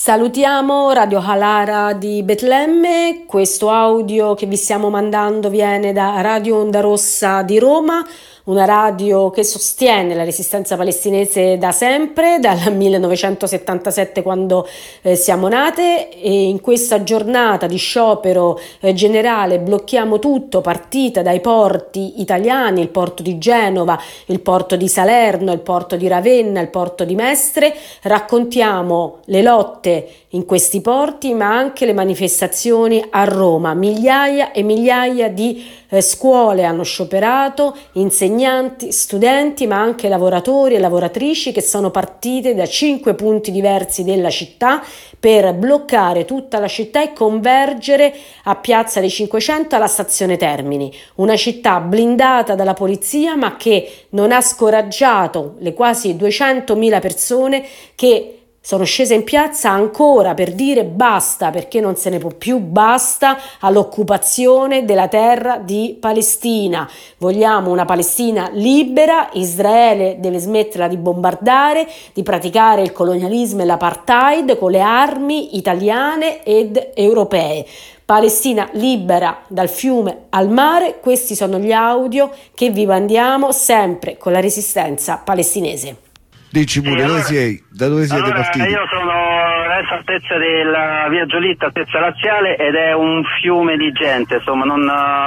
Salutiamo Radio Halara di Betlemme, questo audio che vi stiamo mandando viene da Radio Onda Rossa di Roma, una radio che sostiene la resistenza palestinese da sempre, dal 1977 quando siamo nate, e in questa giornata di sciopero generale blocchiamo tutto, partita dai porti italiani, il porto di Genova, il porto di Salerno, il porto di Ravenna, il porto di Mestre, raccontiamo le lotte in questi porti ma anche le manifestazioni a Roma. Migliaia e migliaia di scuole hanno scioperato, insegnanti, studenti ma anche lavoratori e lavoratrici che sono partite da 5 punti diversi della città per bloccare tutta la città e convergere a Piazza dei 500 alla stazione Termini, una città blindata dalla polizia ma che non ha scoraggiato le quasi 200.000 persone che sono scese in piazza ancora per dire basta, perché non se ne può più, basta all'occupazione della terra di Palestina. Vogliamo una Palestina libera, Israele deve smetterla di bombardare, di praticare il colonialismo e l'apartheid con le armi italiane ed europee. Palestina libera dal fiume al mare, questi sono gli audio che vi mandiamo sempre con la resistenza palestinese. Dici pure, dove sei? Da dove siete partiti? Io sono adesso all'altezza della via Giolitta, altezza laziale, ed è un fiume di gente, insomma non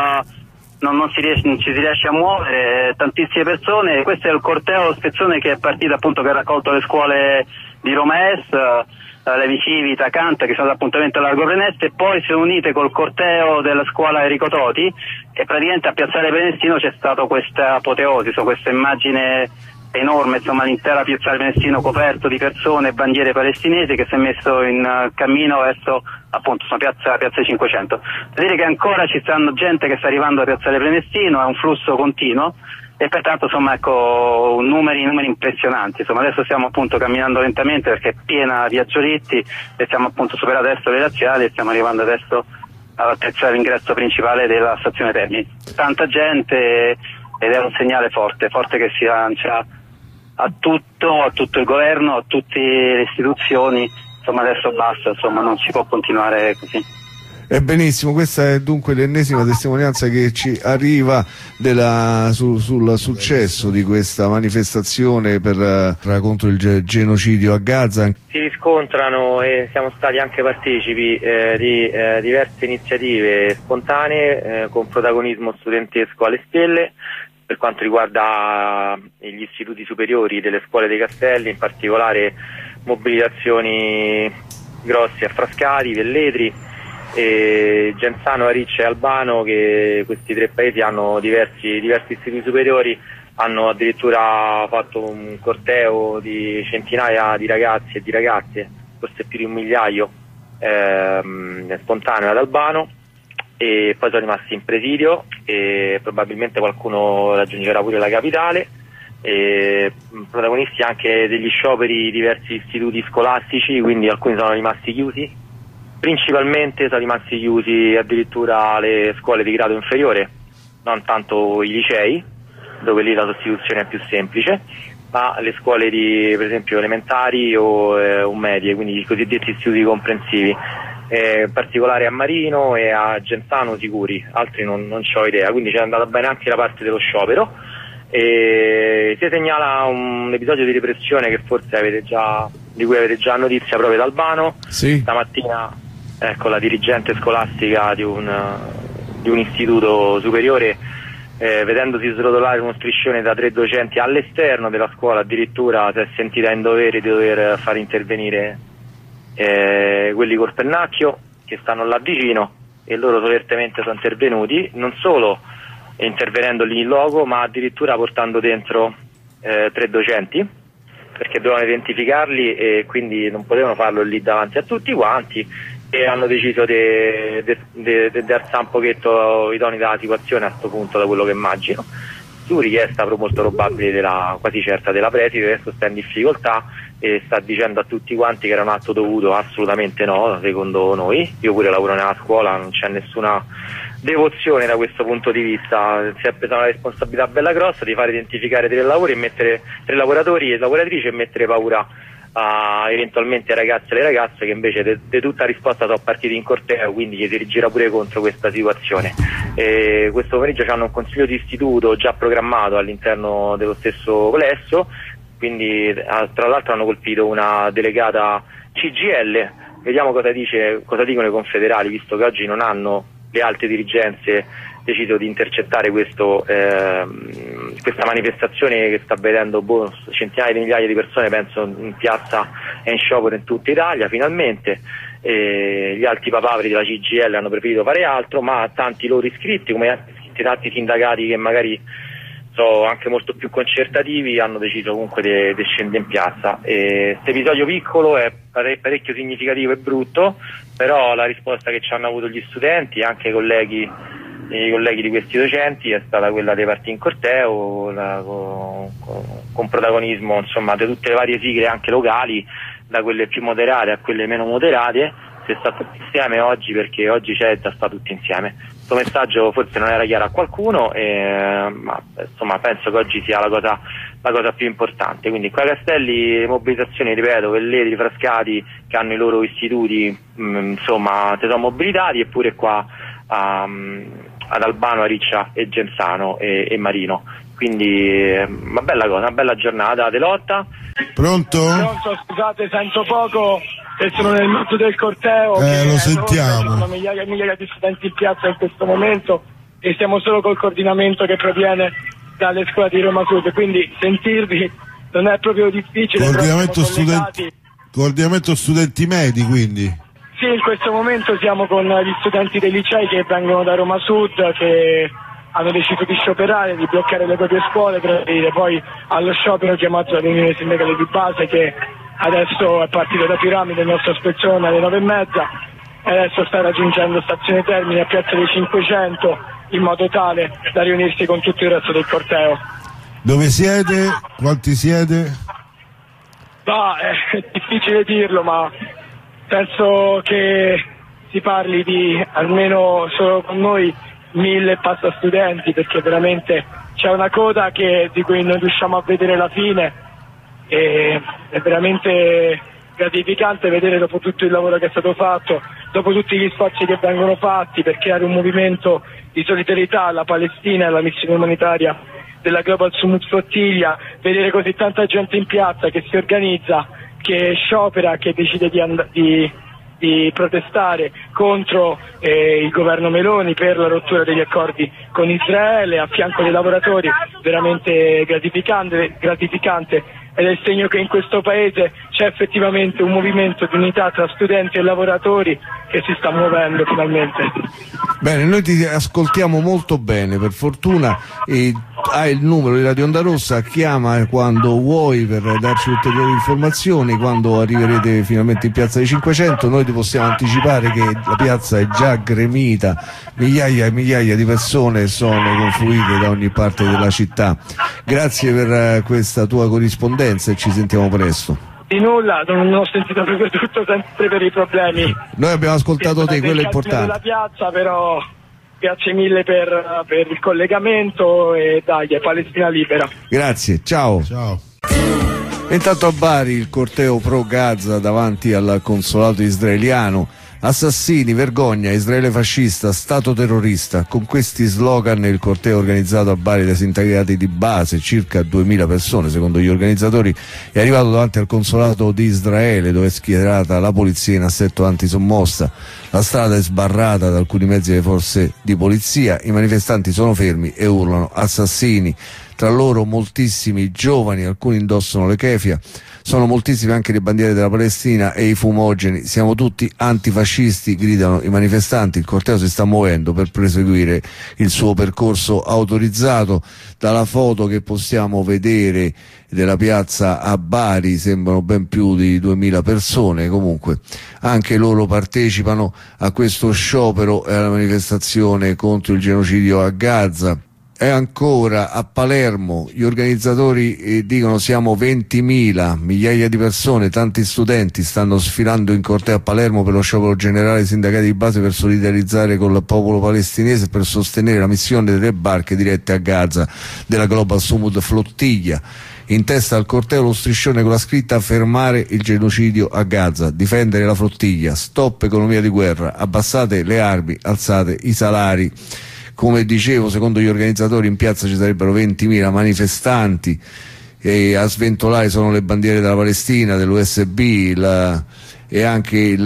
ci si riesce a muovere, tantissime persone. Questo è il corteo Spezzone che è partito, appunto, che ha raccolto le scuole di Roma Est, Levi Civita, Canta, che sono all'appuntamento a Largo Preneste, e poi si sono unite col corteo della scuola Enrico Toti, e praticamente a Piazzale Prenestino c'è stata questa apoteosi, questa immagine enorme, insomma, l'intera Piazzale Prenestino coperto di persone e bandiere palestinesi, che si è messo in cammino verso, appunto, piazza 500. Devo dire che ancora ci stanno gente che sta arrivando a Piazzale Prenestino, è un flusso continuo, e pertanto, insomma, ecco, numeri impressionanti. Insomma, adesso stiamo appunto camminando lentamente perché è piena via Giolitti e stiamo appunto superando adesso le laziali e stiamo arrivando adesso all'altezza dell'ingresso principale della stazione Termini. Tanta gente, ed è un segnale forte che si lancia a tutto il governo, a tutte le istituzioni. Insomma, adesso basta, insomma, non si può continuare così. Benissimo, questa è dunque l'ennesima testimonianza che ci arriva sul successo di questa manifestazione contro il genocidio a Gaza. Si riscontrano, e siamo stati anche partecipi di diverse iniziative spontanee con protagonismo studentesco alle stelle, per quanto riguarda gli istituti superiori delle scuole dei Castelli, in particolare mobilitazioni grosse a Frascati, Velletri, Genzano, Ariccia e Albano, che questi 3 paesi hanno diversi istituti superiori, hanno addirittura fatto un corteo di centinaia di ragazzi e di ragazze, forse più di 1 migliaio, spontaneo ad Albano, e poi sono rimasti in presidio e probabilmente qualcuno raggiungerà pure la capitale. Protagonisti anche degli scioperi di diversi istituti scolastici, quindi alcuni sono rimasti chiusi, principalmente sono rimasti chiusi addirittura le scuole di grado inferiore, non tanto i licei, dove lì la sostituzione è più semplice, ma le scuole per esempio elementari o medie, quindi i cosiddetti istituti comprensivi. In particolare a Marino e a Genzano sicuri, altri non ho idea, quindi c'è andata bene anche la parte dello sciopero. Si segnala un episodio di repressione che forse di cui avete già notizia proprio da Albano. Sì. Stamattina, ecco, la dirigente scolastica di un istituto superiore, vedendosi srotolare uno striscione da 3 docenti all'esterno della scuola, addirittura si è sentita in dovere di dover far intervenire quelli col pennacchio che stanno là vicino, e loro solertemente sono intervenuti, non solo intervenendo lì in loco, ma addirittura portando dentro 3 docenti, perché dovevano identificarli e quindi non potevano farlo lì davanti a tutti quanti, e hanno deciso di alzare un pochetto i toni della situazione a questo punto, da quello che immagino, su richiesta molto probabile quasi certa della preside, che adesso sta in difficoltà e sta dicendo a tutti quanti che era un atto dovuto. Assolutamente no, secondo noi. Io pure lavoro nella scuola, non c'è nessuna devozione da questo punto di vista. Si è presa una responsabilità bella grossa di fare identificare 3 lavoratori e lavoratrici e mettere paura eventualmente ai ragazzi e alle ragazze che invece di tutta risposta sono partiti in corteo, quindi gli si rigira pure contro questa situazione. Questo pomeriggio hanno un consiglio di istituto già programmato all'interno dello stesso plesso, quindi tra l'altro hanno colpito una delegata CGIL. Vediamo cosa dicono i confederali, visto che oggi non hanno le alte dirigenze deciso di intercettare questa manifestazione che sta vedendo centinaia di migliaia di persone, penso in piazza e in sciopero in tutta Italia. Finalmente gli alti papaveri della CGIL hanno preferito fare altro, ma tanti loro iscritti, come tanti sindacati che magari sono anche molto più concertativi, hanno deciso comunque di scendere in piazza. Questo episodio piccolo è parecchio significativo e brutto, però la risposta che ci hanno avuto gli studenti e anche i colleghi di questi docenti è stata quella dei partiti in corteo, con protagonismo insomma di tutte le varie sigle anche locali, da quelle più moderate a quelle meno moderate. Si è stato tutti insieme oggi, perché oggi c'è da stare tutti insieme. Questo messaggio forse non era chiaro a qualcuno, ma insomma penso che oggi sia la cosa più importante. Quindi qua a Castelli le mobilitazioni, ripeto, Velletri, Frascati, che hanno i loro istituti insomma si sono mobilitati, eppure qua ad Albano, a Riccia e Genzano e Marino. Quindi una bella cosa, una bella giornata di lotta. Pronto? Pronto, scusate, sento poco e sono nel mezzo del corteo. Lo sentiamo. Ci sono migliaia e migliaia di studenti in piazza in questo momento e siamo solo col coordinamento che proviene dalle scuole di Roma Sud, quindi sentirvi non è proprio difficile. Coordinamento studenti medi, quindi? Sì, in questo momento siamo con gli studenti dei licei che vengono da Roma Sud, che hanno deciso di scioperare, di bloccare le proprie scuole per adire poi allo sciopero chiamato dall'Unione Sindacale di Base, che adesso è partito da Piramide, il nostro spezzone, alle 9:30 e adesso sta raggiungendo Stazione Termini a Piazza dei 500, in modo tale da riunirsi con tutto il resto del corteo. Dove siete? Quanti siete? È difficile dirlo, ma penso che si parli di almeno solo con noi 1000 e passa studenti, perché veramente c'è una coda di cui non riusciamo a vedere la fine e è veramente gratificante vedere, dopo tutto il lavoro che è stato fatto, dopo tutti gli sforzi che vengono fatti per creare un movimento di solidarietà alla Palestina e alla missione umanitaria della Global Summit Flottiglia, vedere così tanta gente in piazza che si organizza, che sciopera, che decide di protestare contro il governo Meloni per la rottura degli accordi con Israele a fianco dei lavoratori, veramente gratificante, ed è il segno che in questo paese c'è effettivamente un movimento di unità tra studenti e lavoratori che si sta muovendo finalmente. Bene, noi ti ascoltiamo molto bene, per fortuna, e hai il numero di Radio Onda Rossa, chiama quando vuoi per darci ulteriori informazioni. Quando arriverete finalmente in piazza dei 500 noi ti possiamo anticipare che la piazza è già gremita, migliaia e migliaia di persone sono confluite da ogni parte della città. Grazie per questa tua corrispondenza e ci sentiamo presto. Di nulla, non ho sentito proprio tutto, sempre per i problemi. Noi abbiamo ascoltato te, quello è importante. La piazza, però grazie mille per il collegamento e dai, è Palestina libera. Grazie, ciao. Ciao. Intanto a Bari il corteo pro Gaza davanti al consolato israeliano. Assassini, vergogna, Israele fascista, Stato terrorista. Con questi slogan il corteo organizzato a Bari dai sindacati di base, circa 2000 persone secondo gli organizzatori, è arrivato davanti al consolato di Israele, dove è schierata la polizia in assetto antisommossa. La strada è sbarrata da alcuni mezzi delle forze di polizia, i manifestanti sono fermi e urlano assassini. Tra loro moltissimi giovani, alcuni indossano le kefia, sono moltissime anche le bandiere della Palestina e i fumogeni. Siamo tutti antifascisti, gridano i manifestanti. Il corteo si sta muovendo per proseguire il suo percorso autorizzato. Dalla foto che possiamo vedere della piazza a Bari sembrano ben più di 2000 persone. Comunque anche loro partecipano a questo sciopero e alla manifestazione contro il genocidio a Gaza. E ancora a Palermo gli organizzatori dicono siamo 20.000, migliaia di persone, tanti studenti stanno sfilando in corteo a Palermo per lo sciopero generale dei sindacati di base, per solidarizzare con il popolo palestinese e per sostenere la missione delle barche dirette a Gaza della Global Summit Flottiglia. In testa al corteo lo striscione con la scritta: fermare il genocidio a Gaza, difendere la flottiglia, stop economia di guerra, abbassate le armi, alzate i salari. Come dicevo, secondo gli organizzatori in piazza ci sarebbero 20.000 manifestanti e a sventolare sono le bandiere della Palestina, dell'USB e anche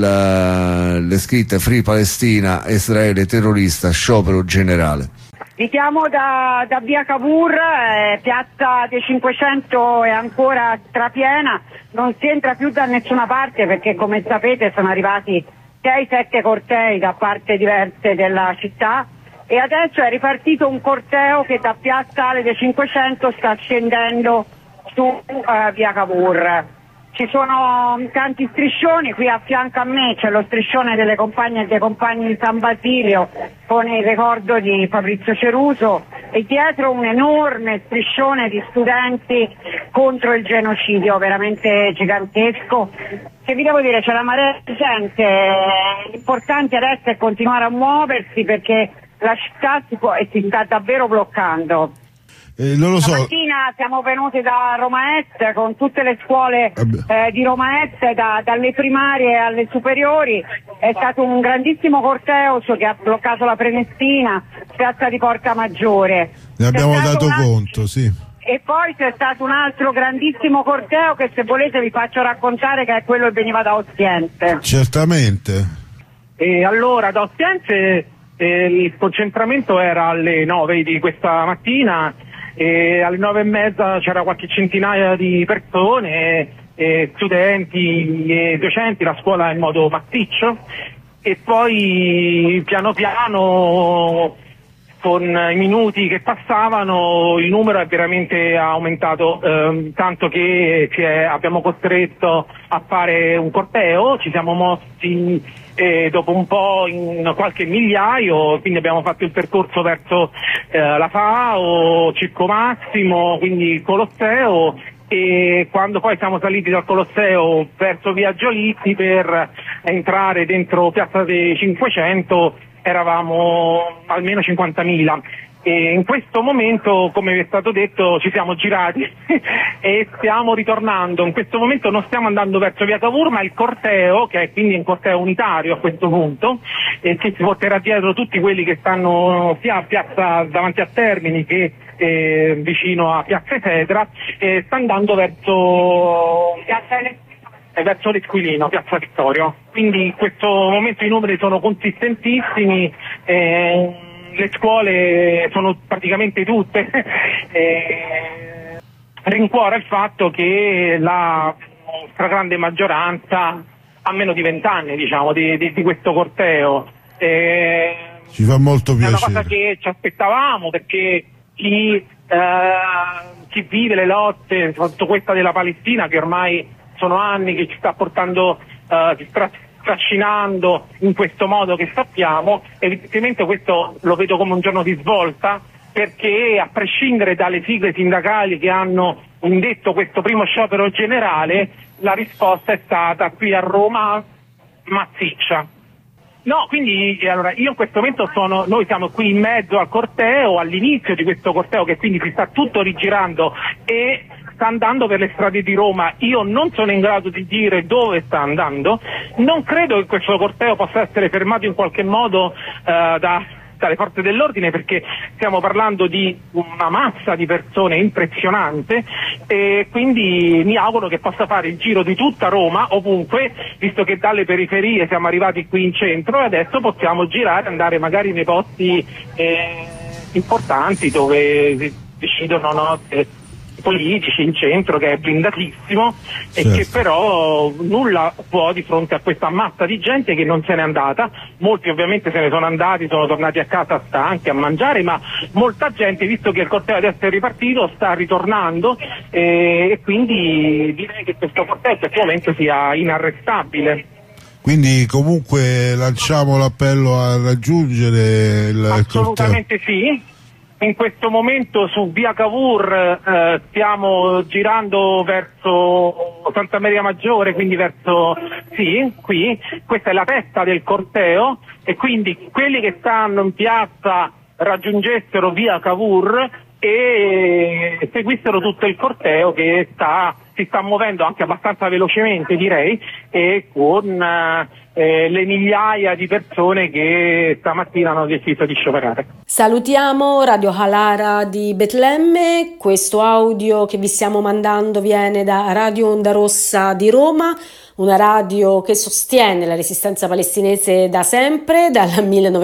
le scritte Free Palestina, Israele terrorista, sciopero generale. Vi chiamo da via Cavour, piazza dei 500 è ancora strapiena, non si entra più da nessuna parte perché, come sapete, sono arrivati 6-7 cortei da parti diverse della città e adesso è ripartito un corteo che da piazza dei 500 sta scendendo su via Cavour. Ci sono tanti striscioni, qui a fianco a me c'è lo striscione delle compagne e dei compagni di San Basilio con il ricordo di Fabrizio Ceruso e dietro un enorme striscione di studenti contro il genocidio, veramente gigantesco. Che vi devo dire, c'è la marea di gente, l'importante adesso è continuare a muoversi perché la città si sta davvero bloccando. Non lo so. Stamattina siamo venuti da Roma Est con tutte le scuole di Roma Est, dalle primarie alle superiori. È stato un grandissimo corteo che ha bloccato la Prenestina, piazza di Porta Maggiore. Ne abbiamo dato conto, sì. E poi c'è stato un altro grandissimo corteo che, se volete, vi faccio raccontare, che è quello che veniva da Ostiense. Certamente. E allora, da Ostiense il concentramento era alle 9 di questa mattina. E alle 9:30 c'era qualche centinaia di persone, studenti e docenti, la scuola in modo massiccio, e poi piano piano con i minuti che passavano il numero è veramente aumentato, tanto che abbiamo costretto a fare un corteo, ci siamo mossi dopo un po' in qualche migliaio, quindi abbiamo fatto il percorso verso la FAO, Circo Massimo, quindi Colosseo, e quando poi siamo saliti dal Colosseo verso via Giolitti per entrare dentro piazza dei 500 eravamo almeno 50.000. E in questo momento, come vi è stato detto, ci siamo girati e stiamo ritornando. In questo momento non stiamo andando verso via Cavour, ma il corteo, che è quindi un corteo unitario a questo punto, che si porterà dietro tutti quelli che stanno sia a piazza davanti a Termini che vicino a piazza Esedra, sta andando verso l'Esquilino, piazza Vittorio. Quindi in questo momento i numeri sono consistentissimi. Le scuole sono praticamente tutte, rincuora il fatto che la stragrande maggioranza ha meno di 20 anni, diciamo, di questo corteo. Ci fa molto piacere. È una cosa che ci aspettavamo, perché chi vive le lotte, soprattutto questa della Palestina, che ormai sono anni che ci sta portando, trascinando in questo modo che sappiamo, evidentemente questo lo vedo come un giorno di svolta, perché a prescindere dalle sigle sindacali che hanno indetto questo primo sciopero generale, la risposta è stata qui a Roma massiccia. No, quindi allora io in questo momento noi siamo qui in mezzo al corteo, all'inizio di questo corteo che quindi si sta tutto rigirando e sta andando per le strade di Roma. Io non sono in grado di dire dove sta andando, non credo che questo corteo possa essere fermato in qualche modo dalle forze dell'ordine, perché stiamo parlando di una massa di persone impressionante, e quindi mi auguro che possa fare il giro di tutta Roma, ovunque, visto che dalle periferie siamo arrivati qui in centro e adesso possiamo girare, andare magari nei posti importanti dove decidono politici in centro, che è blindatissimo, certo, e che però nulla può di fronte a questa massa di gente che non se n'è andata. Molti ovviamente se ne sono andati, sono tornati a casa stanchi a mangiare, ma molta gente, visto che il corteo adesso è ripartito, sta ritornando, e quindi direi che questo corteo in questo momento sia inarrestabile. Quindi comunque lanciamo l'appello a raggiungere il corteo. Assolutamente sì. In questo momento su via Cavour stiamo girando verso Santa Maria Maggiore, quindi verso, sì, qui, questa è la testa del corteo, e quindi quelli che stanno in piazza raggiungessero via Cavour e seguissero tutto il corteo che si sta muovendo anche abbastanza velocemente, direi, e con le migliaia di persone che stamattina hanno deciso di scioperare. Salutiamo Radio Halara di Betlemme, questo audio che vi stiamo mandando viene da Radio Onda Rossa di Roma, una radio che sostiene la resistenza palestinese da sempre, dal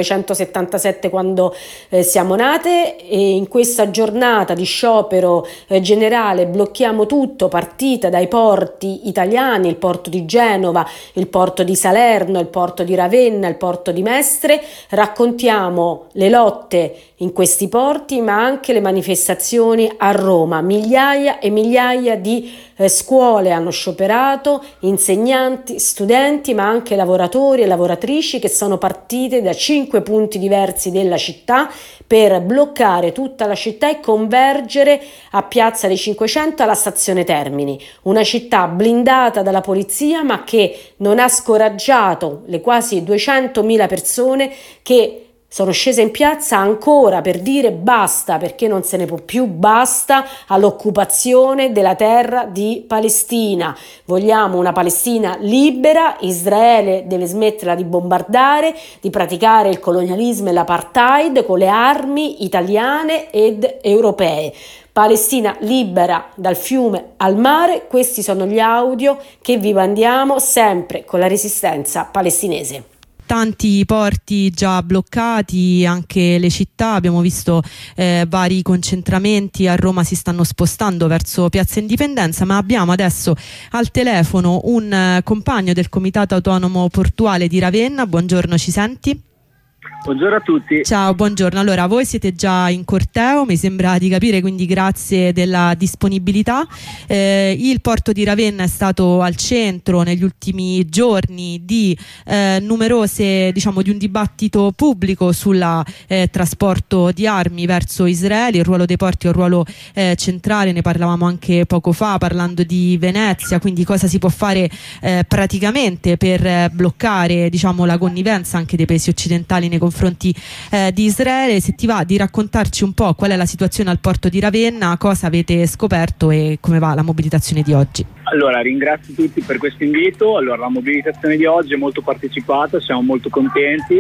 1977 quando siamo nate, e in questa giornata di sciopero generale blocchiamo tutto, partita dai porti italiani, il porto di Genova, il porto di Salerno, il porto di Ravenna, il porto di Mestre, raccontiamo le lotte in questi porti ma anche le manifestazioni a Roma. Migliaia e migliaia di scuole hanno scioperato, insegnanti, studenti ma anche lavoratori e lavoratrici che sono partite da 5 punti diversi della città per bloccare tutta la città e convergere a Piazza dei 500 alla stazione Termini, una città blindata dalla polizia ma che non ha scoraggiato le quasi 200.000 persone che sono scese in piazza ancora per dire basta, perché non se ne può più, basta all'occupazione della terra di Palestina. Vogliamo una Palestina libera, Israele deve smetterla di bombardare, di praticare il colonialismo e l'apartheid con le armi italiane ed europee. Palestina libera dal fiume al mare, questi sono gli audio che vi mandiamo sempre con la resistenza palestinese. Tanti porti già bloccati, anche le città, abbiamo visto vari concentramenti, a Roma si stanno spostando verso Piazza Indipendenza, ma abbiamo adesso al telefono un compagno del Comitato Autonomo Portuale di Ravenna. Buongiorno, ci senti? Buongiorno a tutti. Ciao, buongiorno. Allora, voi siete già in corteo, mi sembra di capire, quindi grazie della disponibilità. Il porto di Ravenna è stato al centro negli ultimi giorni di numerose, di un dibattito pubblico sul trasporto di armi verso Israele. Il ruolo dei porti è un ruolo centrale, ne parlavamo anche poco fa parlando di Venezia, quindi cosa si può fare praticamente per bloccare la connivenza anche dei paesi occidentali nei confronti di Israele. Se ti va di raccontarci un po' qual è la situazione al porto di Ravenna, cosa avete scoperto e come va la mobilitazione di oggi. Allora, ringrazio tutti per questo invito. Allora, la mobilitazione di oggi è molto partecipata, siamo molto contenti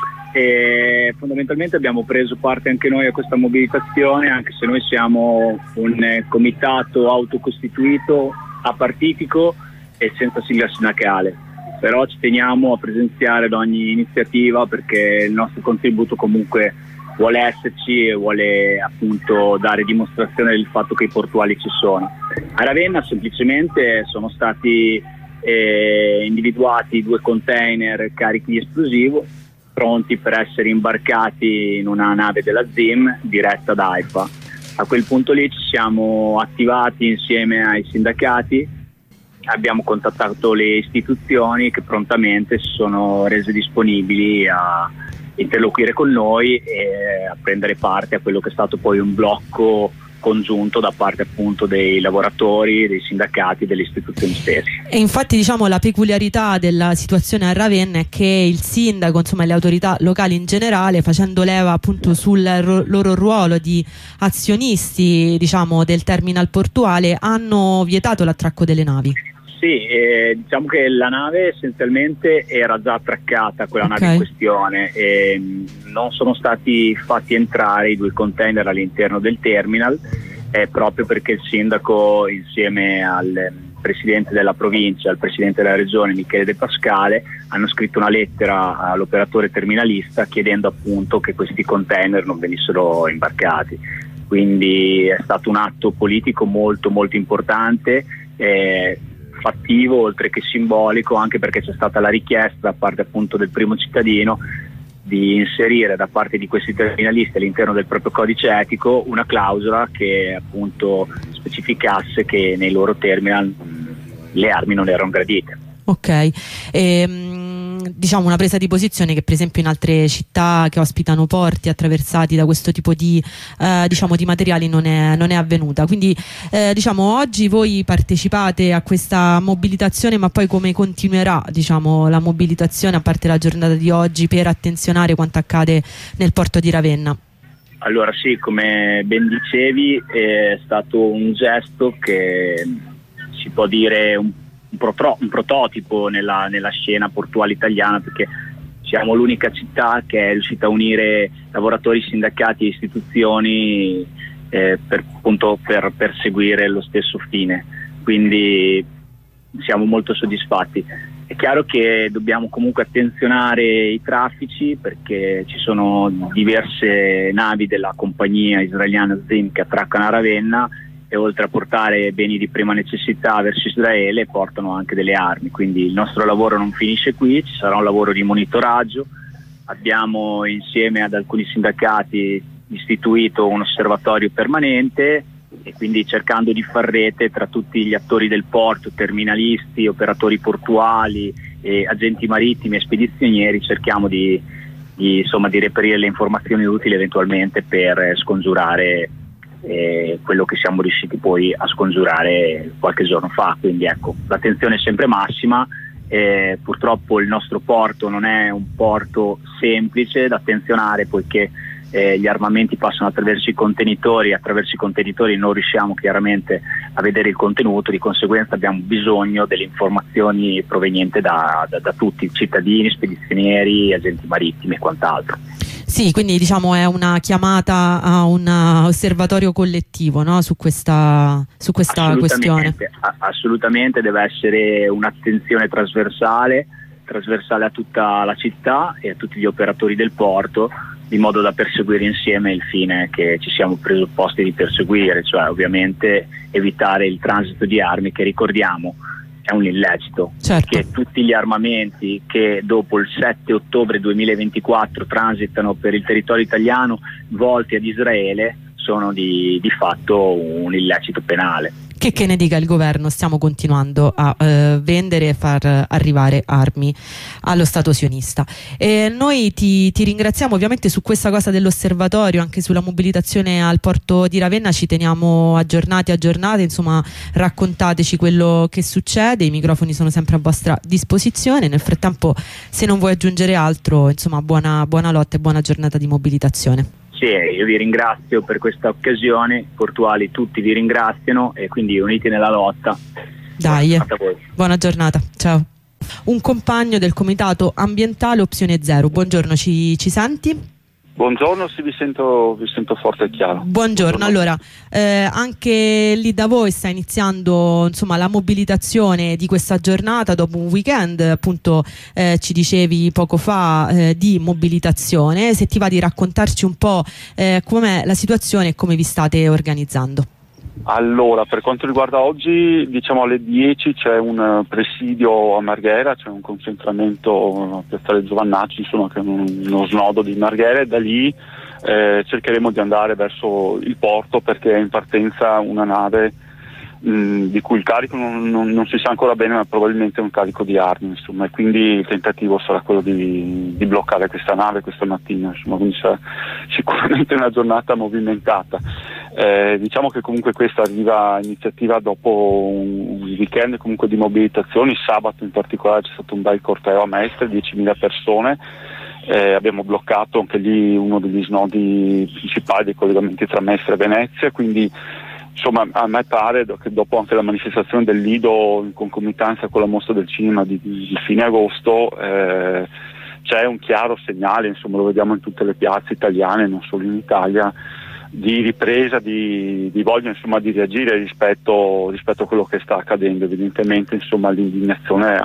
e fondamentalmente abbiamo preso parte anche noi a questa mobilitazione, anche se noi siamo un comitato autocostituito, apartitico e senza sigla sindacale. Però ci teniamo a presenziare ad ogni iniziativa perché il nostro contributo comunque vuole esserci e vuole appunto dare dimostrazione del fatto che i portuali ci sono. A Ravenna semplicemente sono stati individuati 2 container carichi di esplosivo pronti per essere imbarcati in una nave della ZIM diretta da AIFA. A quel punto lì ci siamo attivati insieme ai sindacati. Abbiamo contattato le istituzioni che prontamente si sono rese disponibili a interloquire con noi e a prendere parte a quello che è stato poi un blocco congiunto da parte appunto dei lavoratori, dei sindacati, delle istituzioni stesse. E infatti la peculiarità della situazione a Ravenna è che il sindaco, e le autorità locali in generale, facendo leva appunto sul loro ruolo di azionisti del terminal portuale, hanno vietato l'attracco delle navi. Sì, diciamo che la nave essenzialmente era già attraccata, quella nave in questione, e non sono stati fatti entrare i 2 container all'interno del terminal proprio perché il sindaco insieme al presidente della provincia, al presidente della regione Michele De Pascale hanno scritto una lettera all'operatore terminalista chiedendo appunto che questi container non venissero imbarcati. Quindi è stato un atto politico molto molto importante, fattivo oltre che simbolico, anche perché c'è stata la richiesta da parte appunto del primo cittadino di inserire da parte di questi terminalisti all'interno del proprio codice etico una clausola che appunto specificasse che nei loro terminal le armi non erano gradite. Ok, una presa di posizione che per esempio in altre città che ospitano porti attraversati da questo tipo di materiali non è avvenuta. Quindi oggi voi partecipate a questa mobilitazione, ma poi come continuerà la mobilitazione a parte la giornata di oggi per attenzionare quanto accade nel porto di Ravenna? Allora sì, come ben dicevi, è stato un gesto che si può dire un prototipo nella scena portuale italiana, perché siamo l'unica città che è riuscita a unire lavoratori, sindacati e istituzioni per perseguire lo stesso fine, quindi siamo molto soddisfatti. È chiaro che dobbiamo comunque attenzionare i traffici, perché ci sono diverse navi della compagnia israeliana ZIM che attraccano a Ravenna e oltre a portare beni di prima necessità verso Israele portano anche delle armi, quindi il nostro lavoro non finisce qui, ci sarà un lavoro di monitoraggio. Abbiamo insieme ad alcuni sindacati istituito un osservatorio permanente e quindi cercando di far rete tra tutti gli attori del porto, terminalisti, operatori portuali, agenti marittimi e spedizionieri, cerchiamo di reperire le informazioni utili eventualmente per scongiurare quello che siamo riusciti poi a scongiurare qualche giorno fa. Quindi ecco, l'attenzione è sempre massima. Purtroppo il nostro porto non è un porto semplice da attenzionare, poiché gli armamenti passano attraverso i contenitori non riusciamo chiaramente a vedere il contenuto, di conseguenza abbiamo bisogno delle informazioni provenienti da tutti, cittadini, spedizionieri, agenti marittimi e quant'altro. Sì, quindi diciamo è una chiamata a un osservatorio collettivo, no? su questa questione. Assolutamente deve essere un'attenzione trasversale a tutta la città e a tutti gli operatori del porto, di modo da perseguire insieme il fine che ci siamo presupposti di perseguire, cioè ovviamente evitare il transito di armi, che ricordiamo è un illecito, certo. Che tutti gli armamenti che dopo il 7 ottobre 2024 transitano per il territorio italiano volti ad Israele sono di fatto un illecito penale. Che ne dica il governo, stiamo continuando a vendere e far arrivare armi allo Stato sionista. Noi ti ringraziamo ovviamente su questa cosa dell'osservatorio, anche sulla mobilitazione al porto di Ravenna ci teniamo aggiornati, insomma raccontateci quello che succede, i microfoni sono sempre a vostra disposizione. Nel frattempo, se non vuoi aggiungere altro, insomma buona lotta e buona giornata di mobilitazione. Sì, io vi ringrazio per questa occasione, i portuali tutti vi ringraziano e quindi uniti nella lotta. Dai, buona giornata, ciao. Un compagno del Comitato Ambientale Opzione Zero, buongiorno, ci senti? Buongiorno, sì, vi sento forte e chiaro. Buongiorno. Allora, anche lì da voi sta iniziando insomma la mobilitazione di questa giornata dopo un weekend, appunto ci dicevi poco fa di mobilitazione. Se ti va di raccontarci un po' com'è la situazione e come vi state organizzando. Allora, per quanto riguarda oggi, diciamo alle 10 c'è un presidio a Marghera, c'è un concentramento a Piazzale Giovannacci, insomma, che è uno snodo di Marghera, e da lì cercheremo di andare verso il porto, perché è in partenza una nave di cui il carico non si sa ancora bene, ma probabilmente è un carico di armi, insomma, e quindi il tentativo sarà quello di bloccare questa nave questa mattina, insomma, quindi sarà sicuramente una giornata movimentata. Diciamo che comunque questa arriva iniziativa dopo un weekend comunque di mobilitazioni. Sabato in particolare c'è stato un bel corteo a Mestre, 10.000 persone. Abbiamo bloccato anche lì uno degli snodi principali dei collegamenti tra Mestre e Venezia, quindi insomma a me pare che dopo anche la manifestazione del Lido in concomitanza con la mostra del cinema di fine agosto c'è un chiaro segnale, insomma lo vediamo in tutte le piazze italiane, non solo in Italia, di ripresa, di voglia insomma di reagire rispetto a quello che sta accadendo. Evidentemente insomma l'indignazione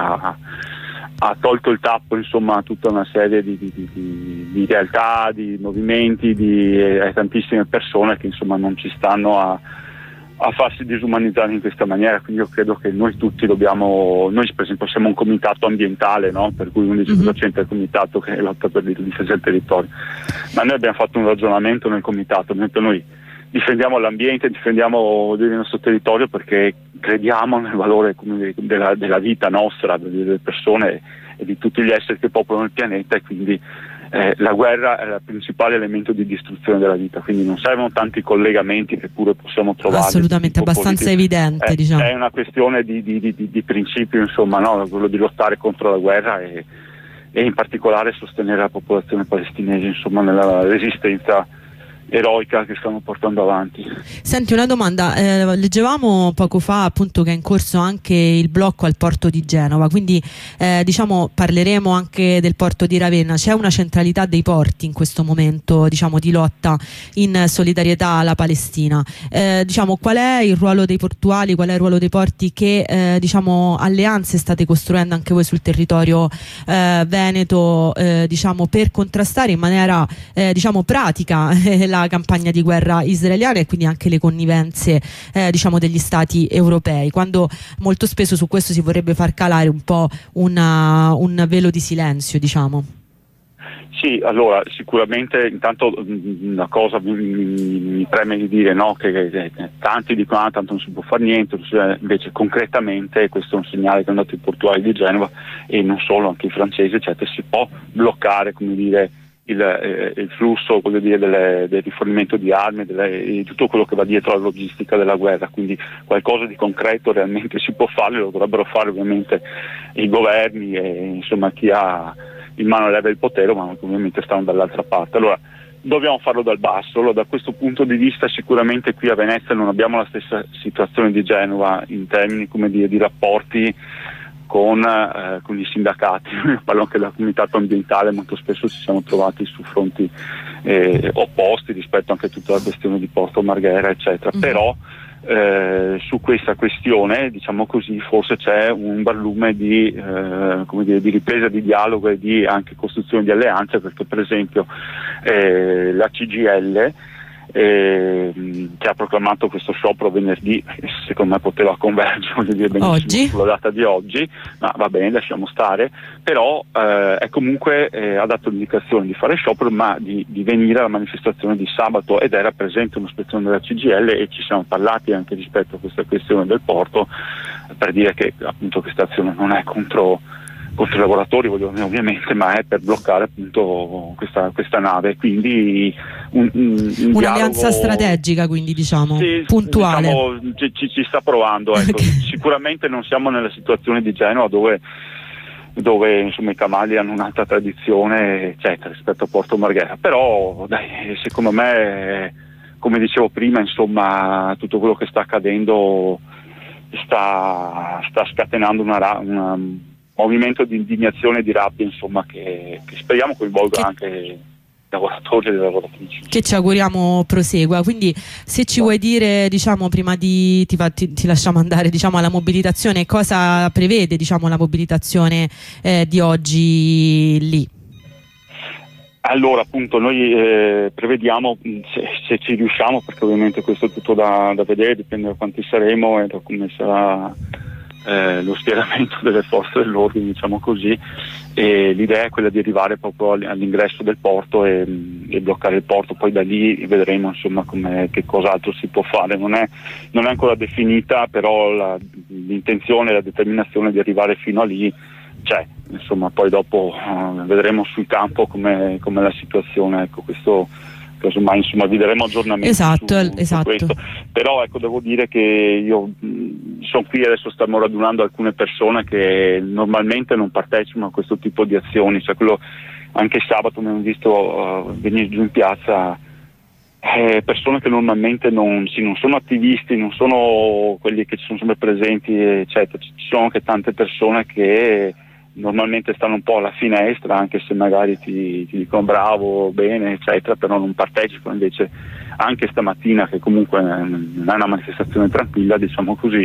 ha tolto il tappo insomma a tutta una serie di realtà, di movimenti, a tantissime persone che insomma non ci stanno a farsi disumanizzare in questa maniera. Quindi io credo che noi tutti noi per esempio siamo un comitato ambientale, no? Per cui 11% del comitato che lotta per la difesa del territorio, ma noi abbiamo fatto un ragionamento nel comitato, mentre noi difendiamo l'ambiente, difendiamo il nostro territorio perché crediamo nel valore della vita nostra, delle persone e di tutti gli esseri che popolano il pianeta, e quindi la guerra è il principale elemento di distruzione della vita, quindi non servono tanti collegamenti che pure possiamo trovare. Assolutamente, abbastanza evidente, diciamo. È una questione di principio, insomma, no? Quello di lottare contro la guerra e in particolare sostenere la popolazione palestinese, insomma, nella resistenza eroica che stanno portando avanti. Senti, una domanda, leggevamo poco fa appunto che è in corso anche il blocco al porto di Genova, quindi diciamo parleremo anche del porto di Ravenna. C'è una centralità dei porti in questo momento, diciamo, di lotta in solidarietà alla Palestina. Diciamo, qual è il ruolo dei portuali, qual è il ruolo dei porti, che diciamo alleanze state costruendo anche voi sul territorio veneto, diciamo, per contrastare in maniera diciamo pratica la campagna di guerra israeliana e quindi anche le connivenze diciamo degli stati europei, quando molto spesso su questo si vorrebbe far calare un po' un velo di silenzio, diciamo? Sì, allora sicuramente intanto una cosa mi preme di dire, no, che tanti dicono tanto non si può fare niente, invece concretamente questo è un segnale che hanno dato i portuali di Genova e non solo, anche i francesi, eccetera, si può bloccare, come dire, il flusso, voglio dire, del rifornimento di armi, di tutto quello che va dietro alla logistica della guerra, quindi qualcosa di concreto realmente si può fare, lo dovrebbero fare ovviamente i governi e insomma chi ha in mano leva il potere, ma ovviamente stanno dall'altra parte. Allora dobbiamo farlo dal basso. Allora, da questo punto di vista sicuramente qui a Venezia non abbiamo la stessa situazione di Genova in termini, come dire, di rapporti con i sindacati. Parlo anche della comunità ambientale, molto spesso ci siamo trovati su fronti opposti rispetto anche a tutta la questione di Porto Marghera, eccetera. Però su questa questione, diciamo così, forse c'è un barlume di ripresa di dialogo e di anche costruzione di alleanze, perché per esempio la CGIL che ha proclamato questo sciopero venerdì, secondo me poteva convergere, voglio dire, benissimo sulla data di oggi, ma va bene, lasciamo stare, però è comunque ha dato l'indicazione di fare sciopero, ma di venire alla manifestazione di sabato, ed era presente un'ispezione della CGIL e ci siamo parlati anche rispetto a questa questione del porto, per dire che appunto questa azione non è contro i lavoratori, ovviamente, ma è per bloccare appunto questa nave, quindi un'alleanza dialogo strategica, quindi diciamo sì, puntuale, diciamo, ci sta provando, ecco. Okay. Sicuramente non siamo nella situazione di Genova dove insomma i Camali hanno un'altra tradizione, eccetera, rispetto a Porto Marghera, però dai, secondo me, come dicevo prima, insomma, tutto quello che sta accadendo sta scatenando un movimento di indignazione e di rabbia, insomma, che speriamo coinvolga anche i lavoratori e le lavoratrici, che ci auguriamo prosegua. Quindi se ci vuoi dire, diciamo, prima di ti lasciamo andare, diciamo, alla mobilitazione, cosa prevede, diciamo, la mobilitazione di oggi lì? Allora, appunto, noi prevediamo, se ci riusciamo, perché ovviamente questo è tutto da vedere, dipende da quanti saremo e da come sarà lo schieramento delle forze dell'ordine, diciamo così, e l'idea è quella di arrivare proprio all'ingresso del porto e bloccare il porto. Poi da lì vedremo, insomma, che cos'altro si può fare. Non è ancora definita, però l'intenzione e la determinazione di arrivare fino a lì c'è, insomma. Poi dopo vedremo sul campo com'è la situazione, ecco, questo casomai, insomma, vi daremo aggiornamenti su questo. Però ecco, devo dire che io sono qui adesso, stiamo radunando alcune persone che normalmente non partecipano a questo tipo di azioni, cioè anche sabato mi hanno visto venire giù in piazza persone che normalmente non sono attivisti, non sono quelli che ci sono sempre presenti, eccetera. Ci sono anche tante persone che normalmente stanno un po' alla finestra, anche se magari ti dicono bravo, bene, eccetera, però non partecipano. Invece anche stamattina, che comunque non è una manifestazione tranquilla, diciamo così,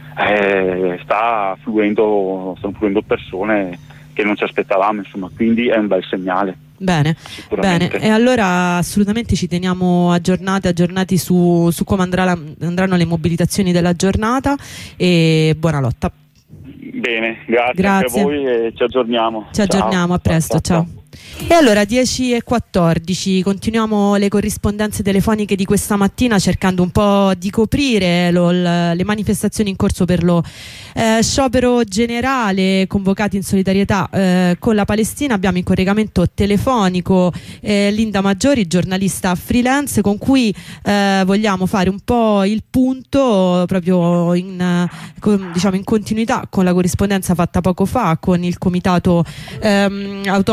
stanno fluendo persone che non ci aspettavamo, insomma, quindi è un bel segnale. Bene, e allora assolutamente ci teniamo aggiornati su come andranno le mobilitazioni della giornata, e buona lotta. Bene, grazie anche a voi e ci aggiorniamo. A presto, ciao. E allora 10:14, continuiamo le corrispondenze telefoniche di questa mattina cercando un po' di coprire le manifestazioni in corso per lo sciopero generale convocati in solidarietà con la Palestina. Abbiamo in collegamento telefonico Linda Maggiori, giornalista freelance, con cui vogliamo fare un po' il punto proprio in continuità con la corrispondenza fatta poco fa con il Comitato Autonomo Portuale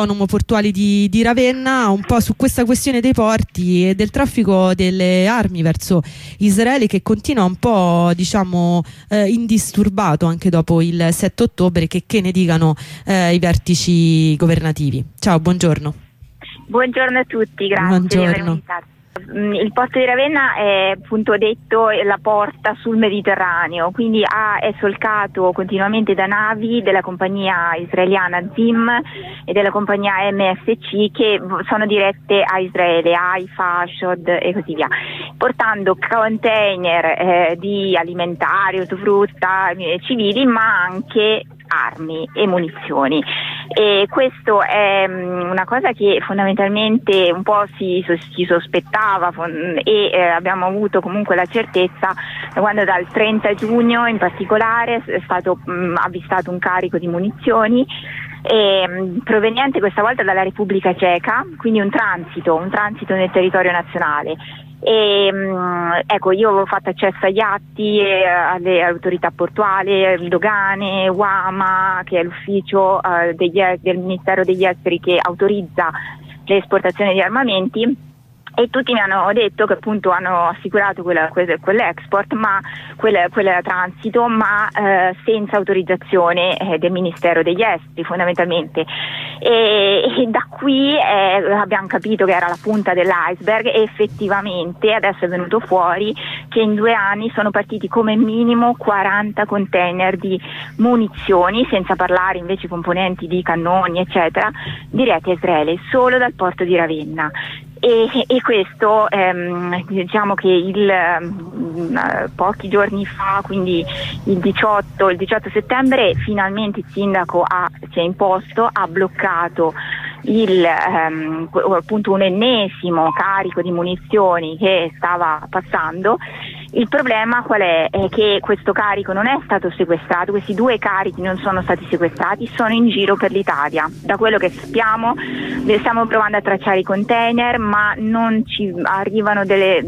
portuali di Ravenna, un po' su questa questione dei porti e del traffico delle armi verso Israele, che continua un po', diciamo, indisturbato anche dopo il 7 ottobre, che ne dicano i vertici governativi. Ciao, buongiorno. Buongiorno a tutti, grazie di avermi invitato. Il porto di Ravenna è, appunto detto, la porta sul Mediterraneo, quindi è solcato continuamente da navi della compagnia israeliana ZIM e della compagnia MSC, che sono dirette a Israele, Haifa, Ashdod e così via, portando container di alimentari, ortofrutta, civili, ma anche armi e munizioni. E questo è una cosa che fondamentalmente un po' si sospettava e abbiamo avuto comunque la certezza quando dal 30 giugno in particolare è stato avvistato un carico di munizioni proveniente questa volta dalla Repubblica Ceca, quindi un transito nel territorio nazionale. Ecco, io avevo fatto accesso agli atti alle autorità portuali, dogane, UAMA, che è l'ufficio del Ministero degli Esteri che autorizza le esportazioni di armamenti, e tutti mi hanno detto che appunto hanno assicurato quell'export, ma quel transito, ma senza autorizzazione del Ministero degli Esteri fondamentalmente. E da qui abbiamo capito che era la punta dell'iceberg, e effettivamente adesso è venuto fuori che in 2 anni sono partiti come minimo 40 container di munizioni, senza parlare invece componenti di cannoni eccetera, diretti a Israele solo dal porto di Ravenna. E questo diciamo che pochi giorni fa, quindi il 18 settembre, finalmente il sindaco si è imposto, ha bloccato appunto un ennesimo carico di munizioni che stava passando. Il problema qual è? È che questo carico non è stato sequestrato, questi 2 carichi non sono stati sequestrati, sono in giro per l'Italia. Da quello che sappiamo, stiamo provando a tracciare i container, ma non ci arrivano delle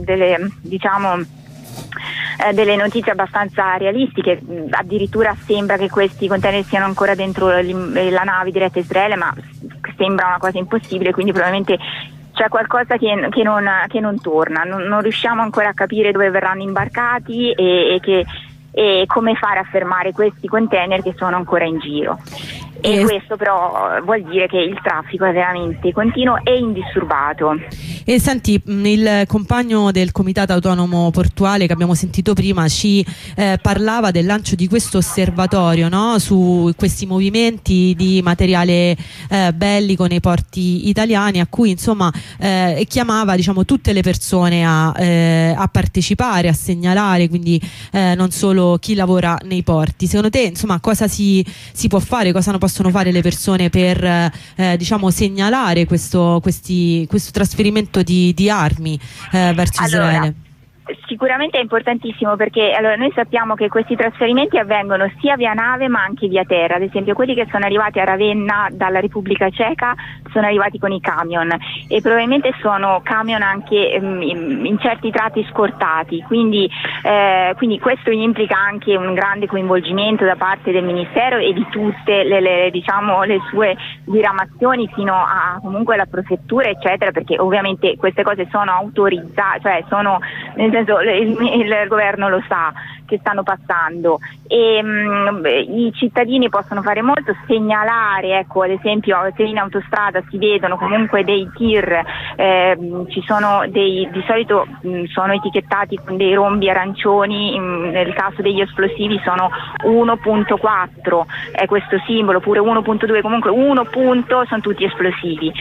notizie abbastanza realistiche. Addirittura sembra che questi container siano ancora dentro la nave diretta a Israele, ma sembra una cosa impossibile, quindi probabilmente c'è qualcosa che non torna, non riusciamo ancora a capire dove verranno imbarcati e come fare a fermare questi container che sono ancora in giro. E questo però vuol dire che il traffico è veramente continuo e indisturbato. E senti, il compagno del Comitato Autonomo Portuale che abbiamo sentito prima ci parlava del lancio di questo osservatorio, no? Su questi movimenti di materiale bellico nei porti italiani, a cui insomma chiamava, diciamo, tutte le persone a partecipare, a segnalare, quindi non solo chi lavora nei porti. Secondo te, insomma, cosa si può fare, cosa possono fare le persone per diciamo segnalare questo trasferimento di armi verso Israele? Sicuramente è importantissimo, perché noi sappiamo che questi trasferimenti avvengono sia via nave ma anche via terra. Ad esempio quelli che sono arrivati a Ravenna dalla Repubblica Ceca sono arrivati con i camion, e probabilmente sono camion anche in certi tratti scortati, quindi questo implica anche un grande coinvolgimento da parte del Ministero e di tutte le sue diramazioni fino a comunque la prefettura eccetera, perché ovviamente queste cose sono autorizzate, cioè sono, nel senso, il governo lo sa che stanno passando, e i cittadini possono fare molto, segnalare, ecco, ad esempio se in autostrada si vedono comunque dei tir, ci sono di solito sono etichettati con dei rombi arancioni, nel caso degli esplosivi sono 1.4 è questo simbolo, oppure 1.2, comunque 1 punto sono tutti esplosivi,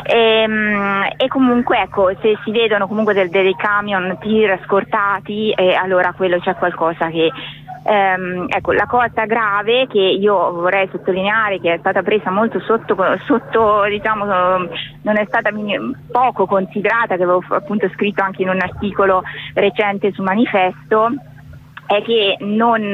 e comunque ecco, se si vedono comunque dei camion tir scortati, allora quello c'è qualcosa che ecco, la cosa grave che io vorrei sottolineare, che è stata presa molto sotto diciamo, non è stata poco considerata, che avevo appunto scritto anche in un articolo recente su Manifesto, è che non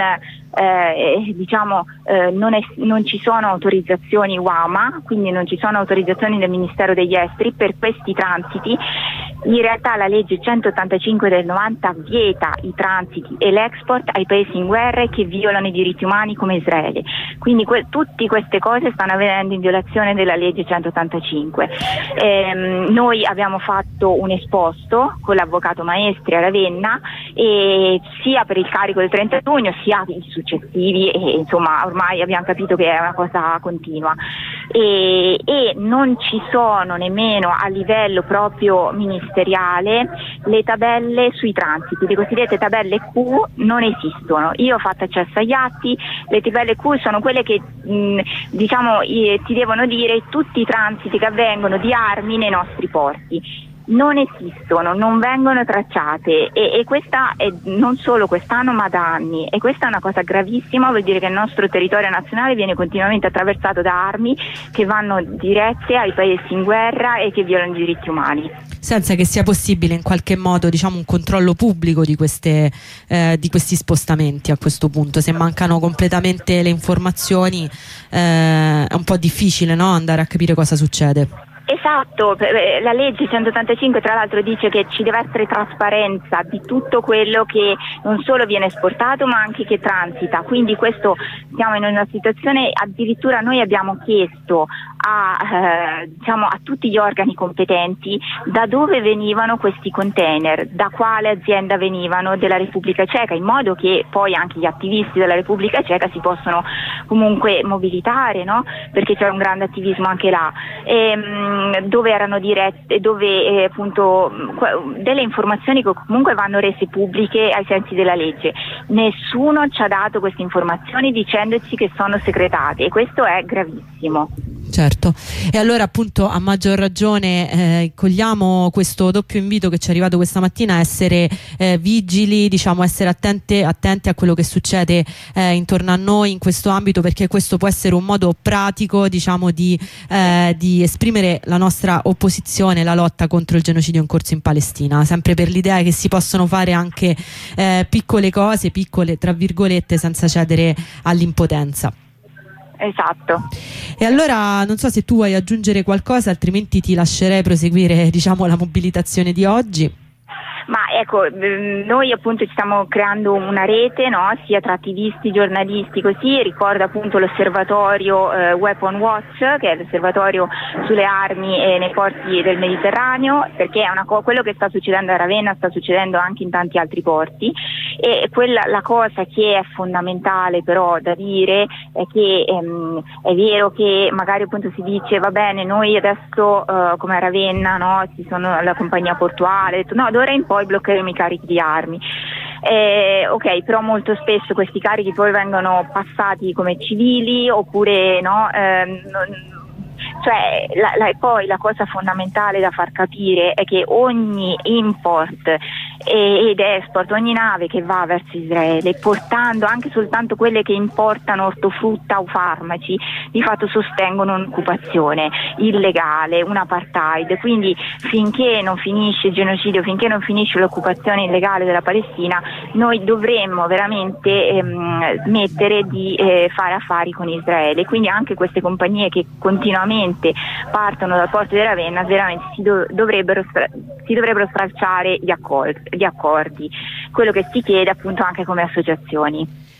ci sono autorizzazioni UAMA, quindi non ci sono autorizzazioni del Ministero degli Esteri per questi transiti, In realtà la legge 185 del 90 vieta i transiti e l'export ai paesi in guerra e che violano i diritti umani come Israele. Quindi tutte queste cose stanno avvenendo in violazione della legge 185. Noi abbiamo fatto un esposto con l'avvocato Maestri a Ravenna, sia per il carico del 30 giugno sia i successivi, e insomma ormai abbiamo capito che è una cosa continua, e non ci sono nemmeno a livello proprio ministeriale le tabelle sui transiti, le cosiddette tabelle Q non esistono. Io ho fatto accesso agli atti, le tabelle Q sono quelle che ti devono dire tutti i transiti che avvengono di armi nei nostri porti. Non esistono, non vengono tracciate, e questa è non solo quest'anno ma da anni, e questa è una cosa gravissima. Vuol dire che il nostro territorio nazionale viene continuamente attraversato da armi che vanno dirette ai paesi in guerra e che violano i diritti umani, senza che sia possibile in qualche modo, diciamo, un controllo pubblico di questi spostamenti. A questo punto, se mancano completamente le informazioni, è un po' difficile, no? Andare a capire cosa succede. Esatto, la legge 185 tra l'altro dice che ci deve essere trasparenza di tutto quello che non solo viene esportato ma anche che transita, quindi questo, siamo in una situazione, addirittura noi abbiamo chiesto a tutti gli organi competenti da dove venivano questi container, da quale azienda venivano della Repubblica Ceca, in modo che poi anche gli attivisti della Repubblica Ceca si possano comunque mobilitare, no? Perché c'è un grande attivismo anche là. Dove erano dirette, dove appunto delle informazioni che comunque vanno rese pubbliche ai sensi della legge. Nessuno ci ha dato queste informazioni dicendoci che sono segretate, e questo è gravissimo. Certo, e allora appunto a maggior ragione cogliamo questo doppio invito che ci è arrivato questa mattina a essere vigili, diciamo, essere attenti a quello che succede intorno a noi in questo ambito, perché questo può essere un modo pratico, diciamo, di esprimere la nostra opposizione, la lotta contro il genocidio in corso in Palestina, sempre per l'idea che si possono fare anche piccole cose, piccole tra virgolette, senza cedere all'impotenza. Esatto. E allora non so se tu vuoi aggiungere qualcosa, altrimenti ti lascerei proseguire, diciamo, la mobilitazione di oggi. Ma ecco, noi appunto ci stiamo creando una rete, no? Sia tra attivisti, giornalisti, così. Ricordo appunto l'osservatorio Weapon Watch, che è l'osservatorio sulle armi nei porti del Mediterraneo, perché è quello che sta succedendo a Ravenna sta succedendo anche in tanti altri porti, e la cosa che è fondamentale però da dire è che è vero che magari appunto si dice va bene, noi adesso come a Ravenna, no? Ci sono la compagnia portuale, no, d'ora in poi bloccheremo i carichi di armi. Ok, però molto spesso questi carichi poi vengono passati come civili, oppure no, cioè poi la cosa fondamentale da far capire è che ogni import ed export, ogni nave che va verso Israele, portando anche soltanto quelle che importano ortofrutta o farmaci, di fatto sostengono un'occupazione illegale, un apartheid. Quindi finché non finisce il genocidio, finché non finisce l'occupazione illegale della Palestina, noi dovremmo veramente smettere di fare affari con Israele. Quindi anche queste compagnie che continuamente partono dal porto di Ravenna veramente si dovrebbero stralciare gli accordi, quello che si chiede appunto anche come associazioni.